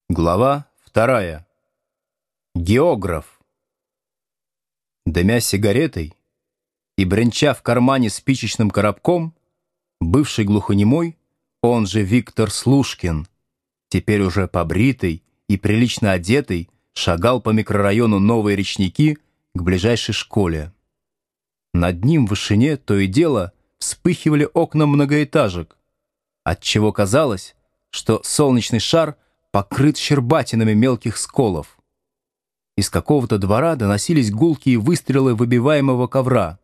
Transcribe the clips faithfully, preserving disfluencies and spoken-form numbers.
Глава вторая. Географ. Дымя сигаретой и бренча в кармане спичечным коробком, бывший глухонемой, он же Виктор Слушкин, теперь уже побритый и прилично одетый, шагал по микрорайону Новые Речники к ближайшей школе. Над ним в вышине то и дело вспыхивали окна многоэтажек, отчего казалось, что солнечный шар покрыт щербатинами мелких сколов. Из какого-то двора доносились гулкие выстрелы выбиваемого ковра.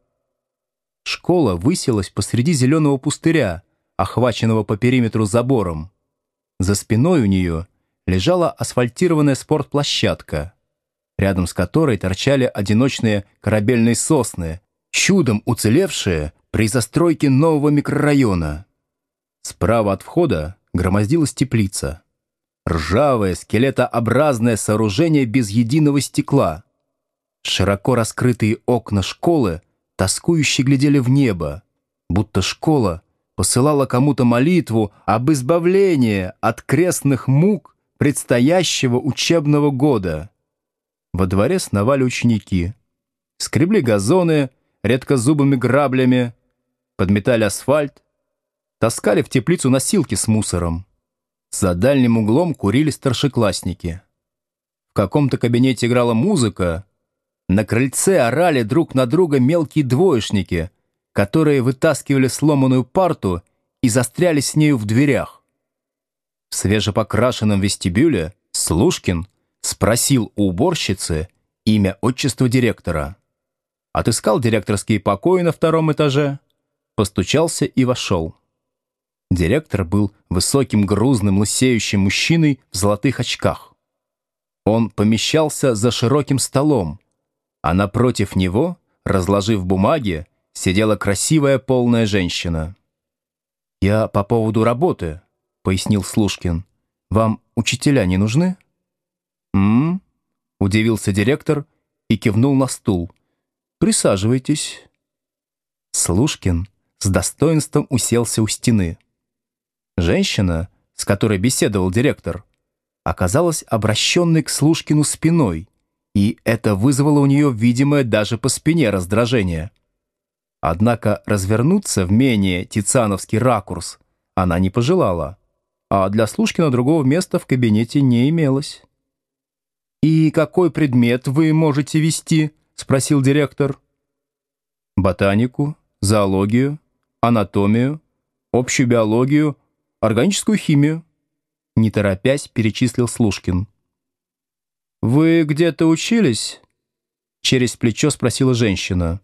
Школа высилась посреди зеленого пустыря, охваченного по периметру забором. За спиной у нее лежала асфальтированная спортплощадка, рядом с которой торчали одиночные корабельные сосны, чудом уцелевшие при застройке нового микрорайона. Справа от входа громоздилась теплица. Ржавое, скелетообразное сооружение без единого стекла. Широко раскрытые окна школы тоскующе глядели в небо, будто школа посылала кому-то молитву об избавлении от крестных мук предстоящего учебного года. Во дворе сновали ученики. Скребли газоны редкозубыми граблями, подметали асфальт, таскали в теплицу носилки с мусором. За дальним углом курили старшеклассники. В каком-то кабинете играла музыка. На крыльце орали друг на друга мелкие двоечники, которые вытаскивали сломанную парту и застряли с нею в дверях. В свежепокрашенном вестибюле Слушкин спросил у уборщицы имя, отчество директора. Отыскал директорские покои на втором этаже, постучался и вошел. Директор был высоким, грузным, лысеющим мужчиной в золотых очках. Он помещался за широким столом, а напротив него, разложив бумаги, сидела красивая полная женщина. «Я по поводу работы», — пояснил Слушкин. «Вам учителя не нужны?» «М-м-м», удивился директор и кивнул на стул. «Присаживайтесь». Слушкин с достоинством уселся у стены. Женщина, с которой беседовал директор, оказалась обращенной к Слушкину спиной, и это вызвало у нее видимое даже по спине раздражение. Однако развернуться в менее тициановский ракурс она не пожелала, а для Слушкина другого места в кабинете не имелось. «И какой предмет вы можете вести?» — спросил директор. «Ботанику, зоологию, анатомию, общую биологию, органическую химию», — не торопясь перечислил Слушкин. «Вы где-то учились?» — через плечо спросила женщина.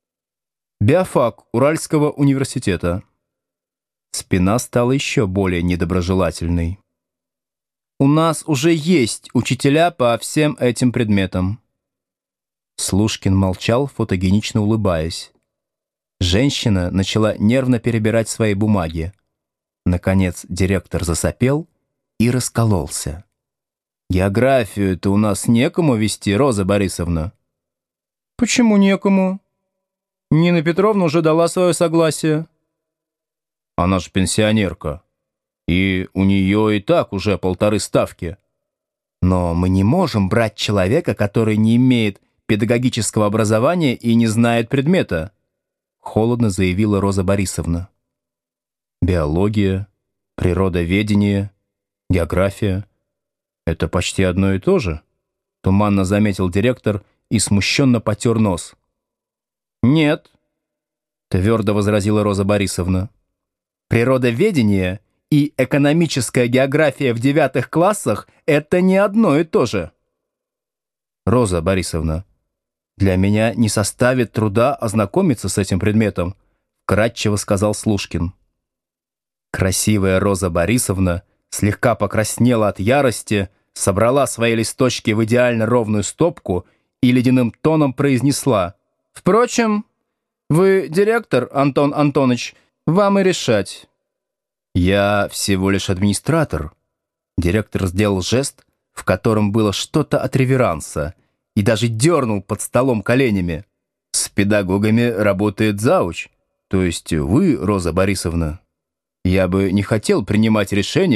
«Биофак Уральского университета». Спина стала еще более недоброжелательной. «У нас уже есть учителя по всем этим предметам». Слушкин молчал, фотогенично улыбаясь. Женщина начала нервно перебирать свои бумаги. Наконец директор засопел и раскололся. «Географию-то у нас некому вести, Роза Борисовна». «Почему некому? Нина Петровна уже дала свое согласие». «Она же пенсионерка, и у нее и так уже полторы ставки». «Но мы не можем брать человека, который не имеет педагогического образования и не знает предмета», холодно заявила Роза Борисовна. «Биология, природоведение, география — это почти одно и то же», туманно заметил директор и смущенно потер нос. «Нет», — твердо возразила Роза Борисовна. «Природоведение и экономическая география в девятых классах — это не одно и то же». «Роза Борисовна, для меня не составит труда ознакомиться с этим предметом», вкратчиво сказал Слушкин. Красивая Роза Борисовна слегка покраснела от ярости, собрала свои листочки в идеально ровную стопку и ледяным тоном произнесла: «Впрочем, вы директор, Антон Антонович, вам и решать». «Я всего лишь администратор». Директор сделал жест, в котором было что-то от реверанса, и даже дернул под столом коленями. «С педагогами работает зауч, то есть вы, Роза Борисовна. Я бы не хотел принимать решения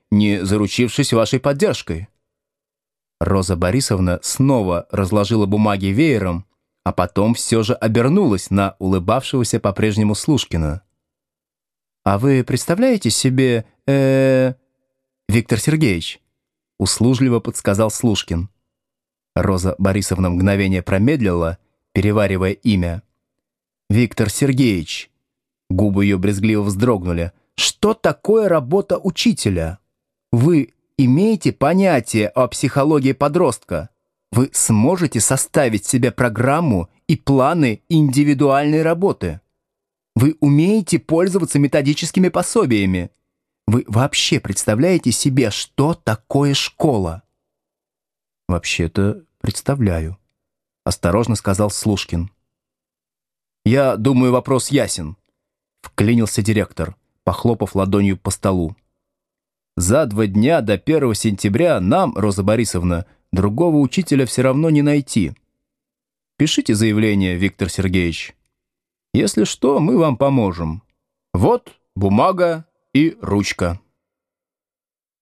не заручившись вашей поддержкой». Роза Борисовна снова разложила бумаги веером, а потом все же обернулась на улыбавшегося по-прежнему Слушкина. «А вы представляете себе, э, Виктор Сергеевич?» — услужливо подсказал Слушкин. Роза Борисовна мгновение промедлила, переваривая имя. «Виктор Сергеевич». Губы ее брезгливо вздрогнули. «Что такое работа учителя? Вы имеете понятие о психологии подростка? Вы сможете составить себе программу и планы индивидуальной работы? Вы умеете пользоваться методическими пособиями? Вы вообще представляете себе, что такое школа?» «Вообще-то представляю», — осторожно сказал Слушкин. «Я думаю, вопрос ясен», — вклинился директор, похлопав ладонью по столу. «За два дня до первого сентября нам, Роза Борисовна, другого учителя все равно не найти. Пишите заявление, Виктор Сергеевич. Если что, мы вам поможем. Вот бумага и ручка».